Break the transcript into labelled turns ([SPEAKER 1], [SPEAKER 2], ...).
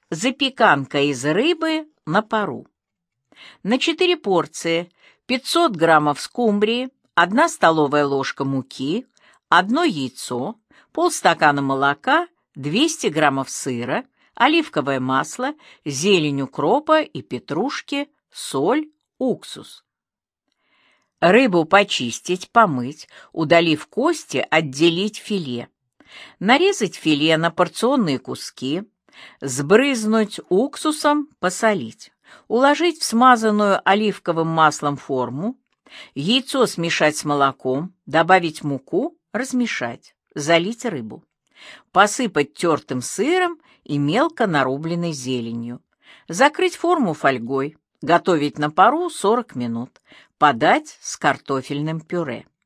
[SPEAKER 1] Запеканка из рыбы на пару. На 4 порции 500 граммов скумбрии, 1 столовая ложка муки, 1 яйцо, полстакана молока, 200 граммов сыра, оливковое масло, зелень укропа и петрушки, соль, уксус. Рыбу почистить, помыть, удалив кости, отделить филе. Нарезать филе на порционные куски, сбрызнуть уксусом, посолить. Уложить в смазанную оливковым маслом форму, яйцо смешать с молоком, добавить муку, размешать, залить рыбу. Посыпать тертым сыром и мелко нарубленной зеленью. Закрыть форму фольгой. Готовить на пару 40 минут. Подать с картофельным пюре.